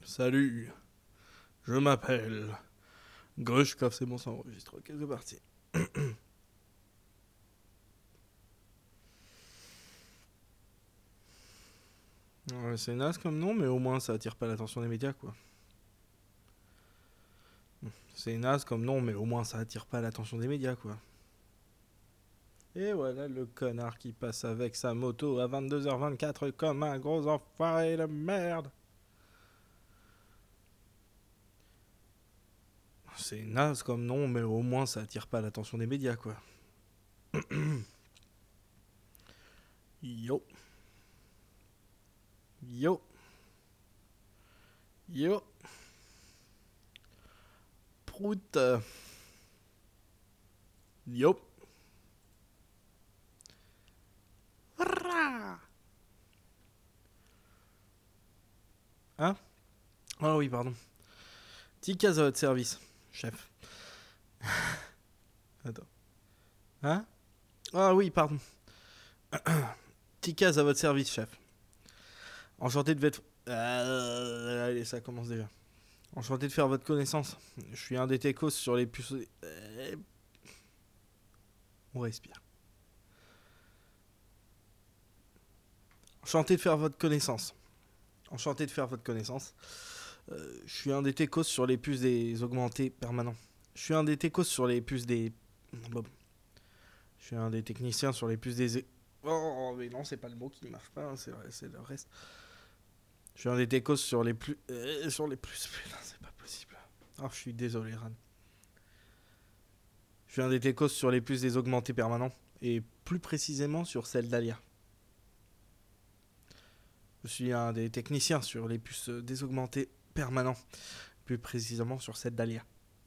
Salut, je m'appelle Grushkov, c'est bon, ça enregistre. Ok, c'est parti. Ouais, c'est naze comme nom, mais au moins ça attire pas l'attention des médias, quoi. C'est naze comme nom, mais au moins ça attire pas l'attention des médias, quoi. Et voilà le connard qui passe avec sa moto à 22h24 comme un gros enfoiré de merde. C'est naze comme nom, mais au moins ça attire pas l'attention des médias, quoi. Yo, yo, yo, prout. Yo. Hein? Ah oui, pardon. Ticaz à votre service, chef. Attends. Hein? Ah oui, pardon. Ticaz à votre service, chef. Enchanté de votre... allez, ça commence déjà. Enchanté de faire votre connaissance. Je suis un des techos sur les puces... On respire. Enchanté de faire votre connaissance. Enchanté de faire votre connaissance. Je suis un des techos sur les puces des augmentés permanents. Je suis un des techos sur les puces des... Bon. Je suis un des techniciens sur les puces des... Oh, mais non, c'est pas le mot qui marche pas, hein, c'est le reste. Je suis un des techos sur les plus... sur les plus... Putain, c'est pas possible. Oh, je suis désolé, Ran. Je suis un des techos sur les puces des augmentés permanents. Et plus précisément sur celle d'Alia. Je suis un des techniciens sur les puces désaugmentées permanents. Plus précisément sur celle d'Alia.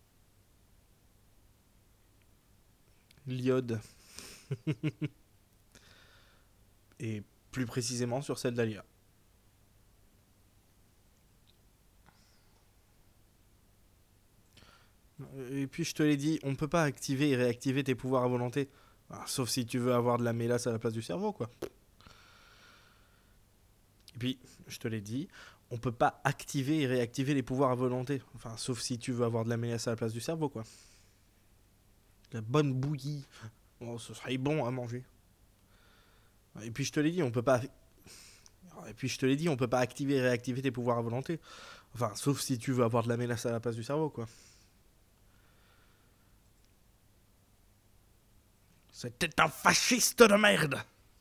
L'iode. Et plus précisément sur celle d'Alia. Et puis je te l'ai dit, on peut pas activer et réactiver tes pouvoirs à volonté. Alors, sauf si tu veux avoir de la mélasse à la place du cerveau, quoi. Et puis, je te l'ai dit, on peut pas activer et réactiver les pouvoirs à volonté. Enfin, sauf si tu veux avoir de la mélasse à la place du cerveau, quoi. La bonne bouillie. Oh, ce serait bon à manger. Et puis je te l'ai dit, on peut pas. Et puis je te l'ai dit, on peut pas activer et réactiver tes pouvoirs à volonté. Enfin, sauf si tu veux avoir de la mélasse à la place du cerveau, quoi. C'était un fasciste de merde.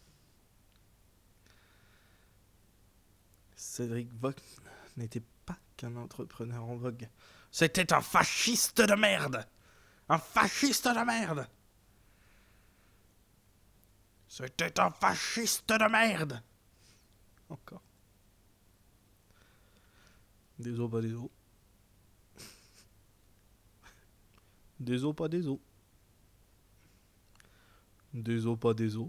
Cédric Vogt n'était pas qu'un entrepreneur en vogue. C'était un fasciste de merde. Un fasciste de merde. C'était un fasciste de merde. Encore. Des os, pas des os. Des os, pas des os. Des os, pas des os.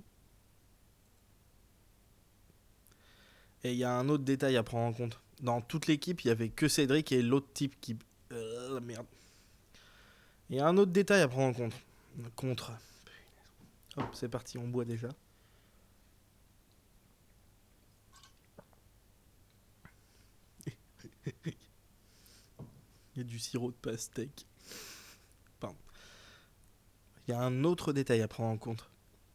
Et il y a un autre détail à prendre en compte. Dans toute l'équipe, il y avait que Cédric et l'autre type qui... merde. Il y a un autre détail à prendre en compte. Contre. Hop, c'est parti, on boit déjà. Il y a du sirop de pastèque. Pardon. Il y a un autre détail à prendre en compte.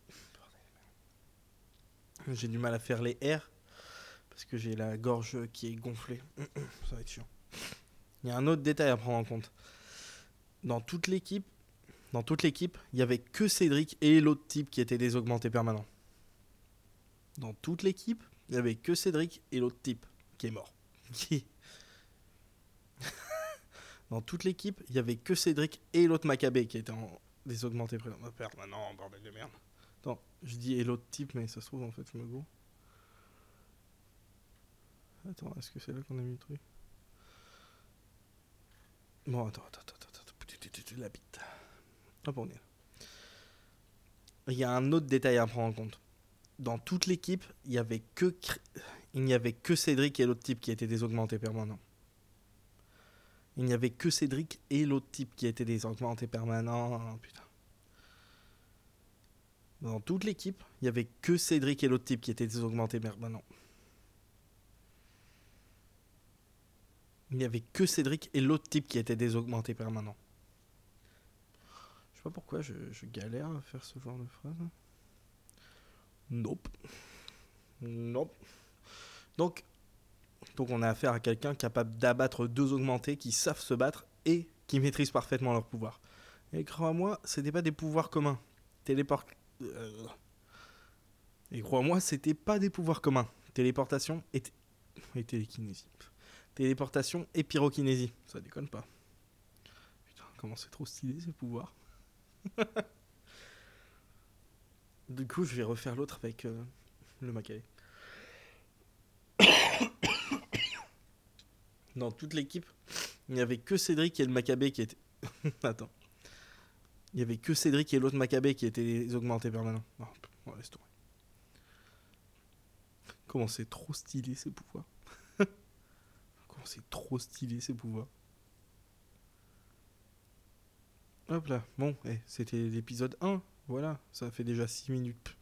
J'ai du mal à faire les R parce que j'ai la gorge qui est gonflée. Ça va être chiant. Il y a un autre détail à prendre en compte. Dans toute l'équipe, il y avait que Cédric et l'autre type qui étaient des augmentés permanents. Dans toute l'équipe, il y avait que Cédric et l'autre type qui est mort. Dans toute l'équipe, il y avait que Cédric et l'autre Maccabée qui était en désaugmenté permanent, bordel de merde. Attends, je dis et l'autre type, mais ça se trouve en fait, je me gourre. Attends, est-ce que c'est là qu'on a mis le truc? Bon, attends. La bite. Hop, on est là. Il y a un autre détail à prendre en compte. Dans toute l'équipe, il n'y avait que Cédric et l'autre type qui étaient désaugmentés permanents. Il n'y avait que Cédric et l'autre type qui étaient désaugmentés permanents. Putain. Dans toute l'équipe, il n'y avait que Cédric et l'autre type qui étaient désaugmentés permanents. Il n'y avait que Cédric et l'autre type qui était désaugmenté permanent. Je sais pas pourquoi je galère à faire ce genre de phrase. Nope. Nope. Donc, on a affaire à quelqu'un capable d'abattre deux augmentés qui savent se battre et qui maîtrisent parfaitement leur pouvoir. Et crois-moi, c'était pas des pouvoirs communs. Téléport... Et crois-moi, c'était pas des pouvoirs communs. Téléportation et télékinésie. Téléportation et pyrokinésie. Ça déconne pas. Putain, comment c'est trop stylé ces pouvoirs. Du coup, je vais refaire l'autre avec le Macabre. Dans toute l'équipe, il n'y avait que Cédric et le Maccabée qui étaient... Attends. Il n'y avait que Cédric et l'autre Maccabée qui étaient augmentés permanents. Non, laisse tomber. Comment c'est trop stylé ces pouvoirs. Comment c'est trop stylé ces pouvoirs. Hop là, bon, c'était l'épisode 1. Voilà, ça fait déjà 6 minutes.